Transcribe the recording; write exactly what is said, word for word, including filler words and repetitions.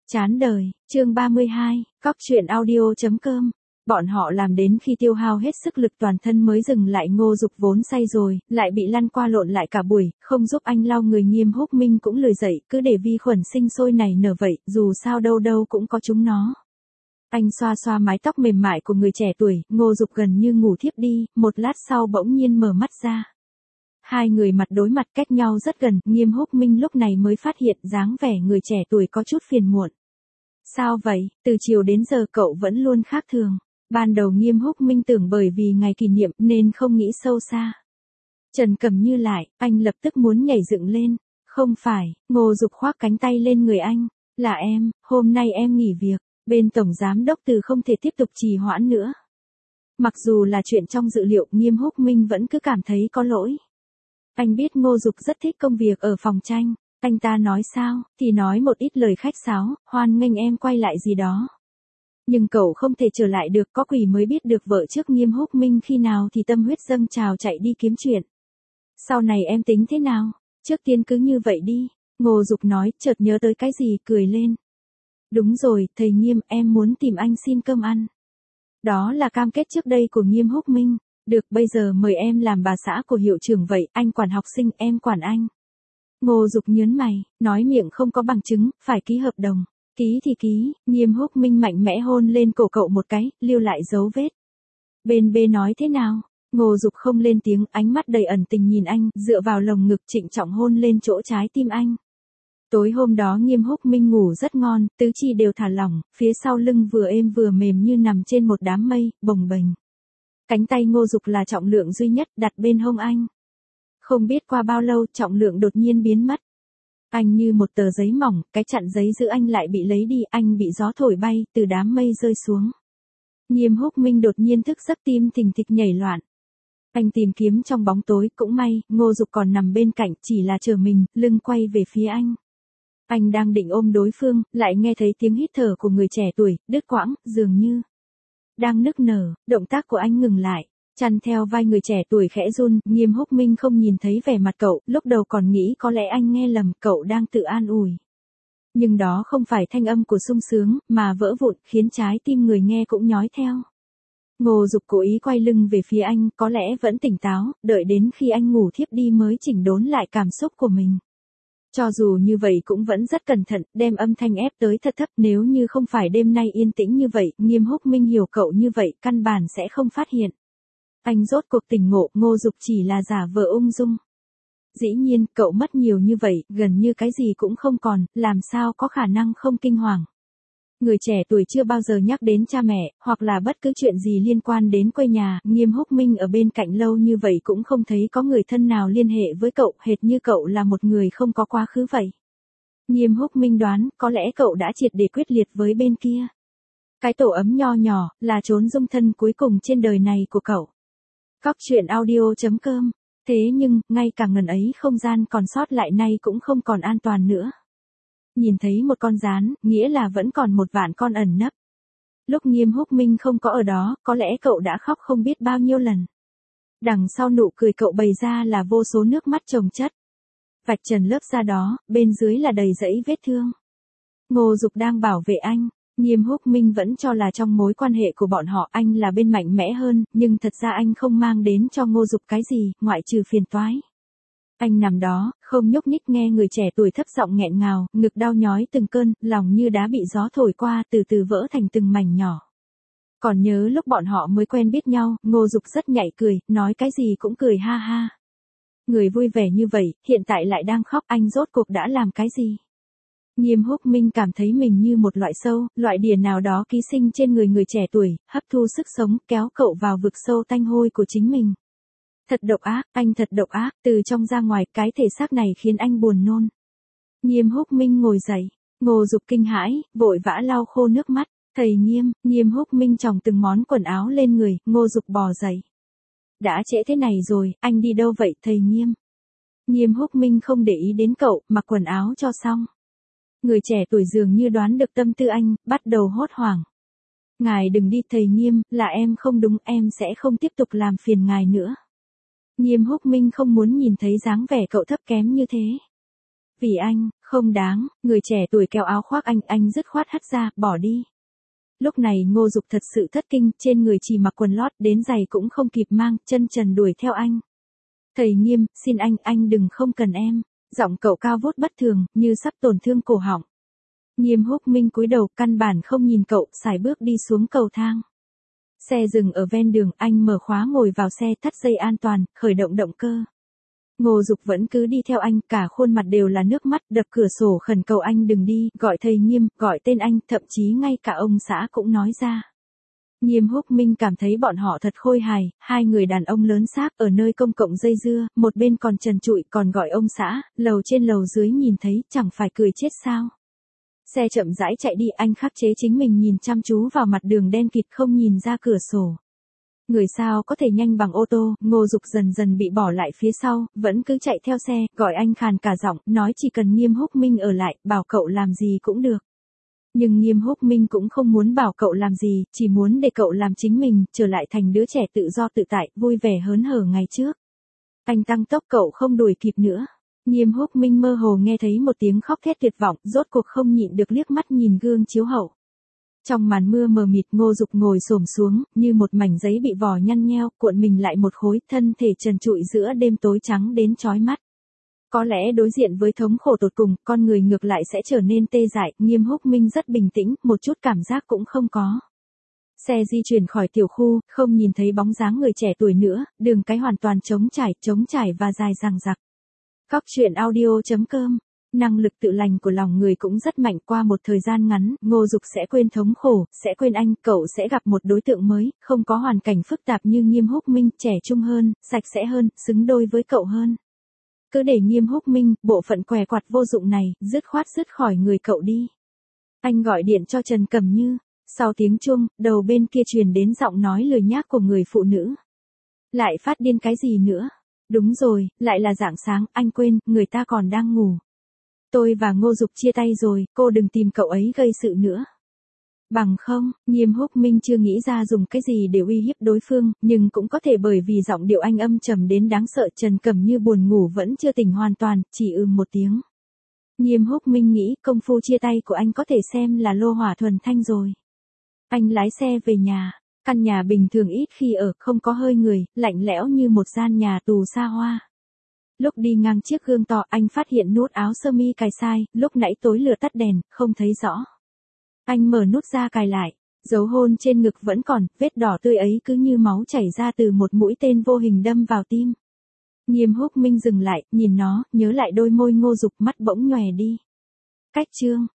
Chán đời, chương ba mươi hai, cóc truyện audio.com. Bọn họ làm đến khi tiêu hao hết sức lực toàn thân mới dừng lại. Ngô Dục vốn say rồi, lại bị lăn qua lộn lại cả buổi, không giúp anh lau người. Nghiêm Húc Minh cũng lười dậy, cứ để vi khuẩn sinh sôi nảy nở vậy, dù sao đâu đâu cũng có chúng nó. Anh xoa xoa mái tóc mềm mại của người trẻ tuổi, Ngô Dục gần như ngủ thiếp đi, một lát sau bỗng nhiên mở mắt ra. Hai người mặt đối mặt cách nhau rất gần, Nghiêm Húc Minh lúc này mới phát hiện dáng vẻ người trẻ tuổi có chút phiền muộn. Sao vậy, từ chiều đến giờ cậu vẫn luôn khác thường. Ban đầu Nghiêm Húc Minh tưởng bởi vì ngày kỷ niệm nên không nghĩ sâu xa. Trần Cẩm Như lại, anh lập tức muốn nhảy dựng lên. Không phải, Ngô Dục khoác cánh tay lên người anh. Là em, hôm nay em nghỉ việc, bên tổng giám đốc Từ không thể tiếp tục trì hoãn nữa. Mặc dù là chuyện trong dự liệu, Nghiêm Húc Minh vẫn cứ cảm thấy có lỗi. Anh biết Ngô Dục rất thích công việc ở phòng tranh. Anh ta nói sao, thì nói một ít lời khách sáo, hoan nghênh em quay lại gì đó. Nhưng cậu không thể trở lại được, có quỷ mới biết được vợ trước. Nghiêm Húc Minh khi nào thì tâm huyết dâng trào chạy đi kiếm chuyện. Sau này em tính thế nào? Trước tiên cứ như vậy đi. Ngô Dục nói, chợt nhớ tới cái gì, cười lên. Đúng rồi, thầy Nghiêm, em muốn tìm anh xin cơm ăn. Đó là cam kết trước đây của Nghiêm Húc Minh. Được, bây giờ mời em làm bà xã của hiệu trưởng vậy, anh quản học sinh, em quản anh. Ngô Dục nhớn mày, nói miệng không có bằng chứng, phải ký hợp đồng. Ký thì ký. Nghiêm Húc Minh mạnh mẽ hôn lên cổ cậu một cái, lưu lại dấu vết. Bên bê nói thế nào? Ngô Dục không lên tiếng, ánh mắt đầy ẩn tình nhìn anh, dựa vào lồng ngực trịnh trọng hôn lên chỗ trái tim anh. Tối hôm đó Nghiêm Húc Minh ngủ rất ngon, tứ chi đều thả lỏng, phía sau lưng vừa êm vừa mềm như nằm trên một đám mây, bồng bềnh. Cánh tay Ngô Dục là trọng lượng duy nhất đặt bên hông anh. Không biết qua bao lâu, trọng lượng đột nhiên biến mất. Anh như một tờ giấy mỏng, cái chặn giấy giữ anh lại bị lấy đi, anh bị gió thổi bay, từ đám mây rơi xuống. Nghiêm Húc Minh đột nhiên thức giấc, tim thình thịch nhảy loạn. Anh tìm kiếm trong bóng tối, cũng may, Ngô Dục còn nằm bên cạnh, chỉ là chờ mình, lưng quay về phía anh. Anh đang định ôm đối phương, lại nghe thấy tiếng hít thở của người trẻ tuổi, đứt quãng, dường như đang nức nở. Động tác của anh ngừng lại. Chăn theo vai người trẻ tuổi khẽ run, Nghiêm Húc Minh không nhìn thấy vẻ mặt cậu, lúc đầu còn nghĩ có lẽ anh nghe lầm, cậu đang tự an ủi. Nhưng đó không phải thanh âm của sung sướng, mà vỡ vụn, khiến trái tim người nghe cũng nhói theo. Ngô Dục cố ý quay lưng về phía anh, có lẽ vẫn tỉnh táo, đợi đến khi anh ngủ thiếp đi mới chỉnh đốn lại cảm xúc của mình. Cho dù như vậy cũng vẫn rất cẩn thận, đem âm thanh ép tới thật thấp. Nếu như không phải đêm nay yên tĩnh như vậy, Nghiêm Húc Minh hiểu cậu như vậy, căn bản sẽ không phát hiện. Anh rốt cuộc tỉnh ngộ, Ngô Dục chỉ là giả vờ ung dung. Dĩ nhiên, cậu mất nhiều như vậy, gần như cái gì cũng không còn, làm sao có khả năng không kinh hoàng. Người trẻ tuổi chưa bao giờ nhắc đến cha mẹ, hoặc là bất cứ chuyện gì liên quan đến quê nhà. Nghiêm Húc Minh ở bên cạnh lâu như vậy cũng không thấy có người thân nào liên hệ với cậu, hệt như cậu là một người không có quá khứ vậy. Nghiêm Húc Minh đoán, có lẽ cậu đã triệt để quyết liệt với bên kia. Cái tổ ấm nho nhỏ, là chốn dung thân cuối cùng trên đời này của cậu. Cóc truyện audio.com. Thế nhưng, ngay cả ngần ấy không gian còn sót lại nay cũng không còn an toàn nữa. Nhìn thấy một con gián, nghĩa là vẫn còn một vạn con ẩn nấp. Lúc Nghiêm Húc Minh không có ở đó, có lẽ cậu đã khóc không biết bao nhiêu lần. Đằng sau nụ cười cậu bày ra là vô số nước mắt chồng chất. Vạch trần lớp da đó, bên dưới là đầy dẫy vết thương. Ngô Dục đang bảo vệ anh. Nghiêm Húc Minh vẫn cho là trong mối quan hệ của bọn họ anh là bên mạnh mẽ hơn, nhưng thật ra anh không mang đến cho Ngô Dục cái gì, ngoại trừ phiền toái. Anh nằm đó, không nhúc nhích, nghe người trẻ tuổi thấp giọng nghẹn ngào, ngực đau nhói từng cơn, lòng như đá bị gió thổi qua, từ từ vỡ thành từng mảnh nhỏ. Còn nhớ lúc bọn họ mới quen biết nhau, Ngô Dục rất nhạy cười, nói cái gì cũng cười ha ha. Người vui vẻ như vậy, hiện tại lại đang khóc, anh rốt cuộc đã làm cái gì? Nghiêm Húc Minh cảm thấy mình như một loại sâu, loại đỉa nào đó ký sinh trên người người trẻ tuổi, hấp thu sức sống, kéo cậu vào vực sâu tanh hôi của chính mình. Thật độc ác, anh thật độc ác, từ trong ra ngoài, cái thể xác này khiến anh buồn nôn. Nghiêm Húc Minh ngồi dậy, Ngô Dục kinh hãi, vội vã lau khô nước mắt. Thầy Nghiêm, Nghiêm Húc Minh chồng từng món quần áo lên người, Ngô Dục bò dậy. Đã trễ thế này rồi, anh đi đâu vậy thầy Nghiêm? Nghiêm Húc Minh không để ý đến cậu, mặc quần áo cho xong. Người trẻ tuổi dường như đoán được tâm tư anh, bắt đầu hốt hoảng. Ngài đừng đi thầy Nghiêm, là em không đúng, em sẽ không tiếp tục làm phiền ngài nữa. Nghiêm Húc Minh không muốn nhìn thấy dáng vẻ cậu thấp kém như thế. Vì anh, Không đáng, người trẻ tuổi kéo áo khoác anh, anh dứt khoát hất ra, bỏ đi. Lúc này Ngô Dục thật sự thất kinh, trên người chỉ mặc quần lót, đến giày cũng không kịp mang, chân trần đuổi theo anh. Thầy Nghiêm, xin anh, anh đừng không cần em. Giọng cậu cao vút bất thường, như sắp tổn thương cổ họng. Nghiêm Húc Minh cúi đầu, căn bản không nhìn cậu, sải bước đi xuống cầu thang. Xe dừng ở ven đường, anh mở khóa ngồi vào xe, thắt dây an toàn, khởi động động cơ. Ngô Dục vẫn cứ đi theo anh, cả khuôn mặt đều là nước mắt, đập cửa sổ khẩn cầu anh đừng đi, gọi thầy Nghiêm, gọi tên anh, thậm chí ngay cả ông xã cũng nói ra. Nghiêm Húc Minh cảm thấy bọn họ thật khôi hài, hai người đàn ông lớn xác ở nơi công cộng dây dưa, một bên còn trần trụi còn gọi ông xã, lầu trên lầu dưới nhìn thấy, chẳng phải cười chết sao. Xe chậm rãi chạy đi, anh khắc chế chính mình nhìn chăm chú vào mặt đường đen kịt không nhìn ra cửa sổ. Người sao có thể nhanh bằng ô tô, Ngô Dục dần dần bị bỏ lại phía sau, vẫn cứ chạy theo xe, gọi anh khàn cả giọng, nói chỉ cần Nghiêm Húc Minh ở lại, bảo cậu làm gì cũng được. Nhưng Nghiêm Húc Minh cũng không muốn bảo cậu làm gì, chỉ muốn để cậu làm chính mình, trở lại thành đứa trẻ tự do tự tại, vui vẻ hớn hở ngày trước. Anh tăng tốc cậu không đuổi kịp nữa. Nghiêm Húc Minh mơ hồ nghe thấy một tiếng khóc thét tuyệt vọng, rốt cuộc không nhịn được liếc mắt nhìn gương chiếu hậu. Trong màn mưa mờ mịt, Ngô Dục ngồi xổm xuống, như một mảnh giấy bị vò nhăn nheo, cuộn mình lại một khối, thân thể trần trụi giữa đêm tối trắng đến chói mắt. Có lẽ đối diện với thống khổ tột cùng, con người ngược lại sẽ trở nên tê dại, Nghiêm Húc Minh rất bình tĩnh, một chút cảm giác cũng không có. Xe di chuyển khỏi tiểu khu, không nhìn thấy bóng dáng người trẻ tuổi nữa, đường cái hoàn toàn trống trải, trống trải và dài dằng dặc. Cóc truyện audio chấm com. Năng lực tự lành của lòng người cũng rất mạnh, qua một thời gian ngắn, Ngô Dục sẽ quên thống khổ, sẽ quên anh, cậu sẽ gặp một đối tượng mới, không có hoàn cảnh phức tạp như Nghiêm Húc Minh, trẻ trung hơn, sạch sẽ hơn, xứng đôi với cậu hơn. Cứ để Nghiêm Húc Minh, bộ phận què quặt vô dụng này, dứt khoát dứt khỏi người cậu đi. Anh gọi điện cho Trần Cẩm Như, sau tiếng chuông, đầu bên kia truyền đến giọng nói lười nhác của người phụ nữ. Lại phát điên cái gì nữa? Đúng rồi, lại là rạng sáng, anh quên, người ta còn đang ngủ. Tôi và Ngô Dục chia tay rồi, cô đừng tìm cậu ấy gây sự nữa. Bằng không, Nghiêm Húc Minh chưa nghĩ ra dùng cái gì để uy hiếp đối phương, nhưng cũng có thể bởi vì giọng điệu anh âm trầm đến đáng sợ. Trần Cẩm Như buồn ngủ vẫn chưa tỉnh hoàn toàn, chỉ ừm một tiếng. Nghiêm Húc Minh nghĩ công phu chia tay của anh có thể xem là lô hỏa thuần thanh rồi. Anh lái xe về nhà, căn nhà bình thường ít khi ở, không có hơi người, lạnh lẽo như một gian nhà tù xa hoa. Lúc đi ngang chiếc gương to, anh phát hiện nút áo sơ mi cài sai, lúc nãy tối lửa tắt đèn, không thấy rõ. Anh mở nút ra cài lại, dấu hôn trên ngực vẫn còn, vết đỏ tươi ấy cứ như máu chảy ra từ một mũi tên vô hình đâm vào tim. Nghiêm Húc Minh dừng lại, nhìn nó, nhớ lại đôi môi Ngô Dục, mắt bỗng nhòe đi. Cách chương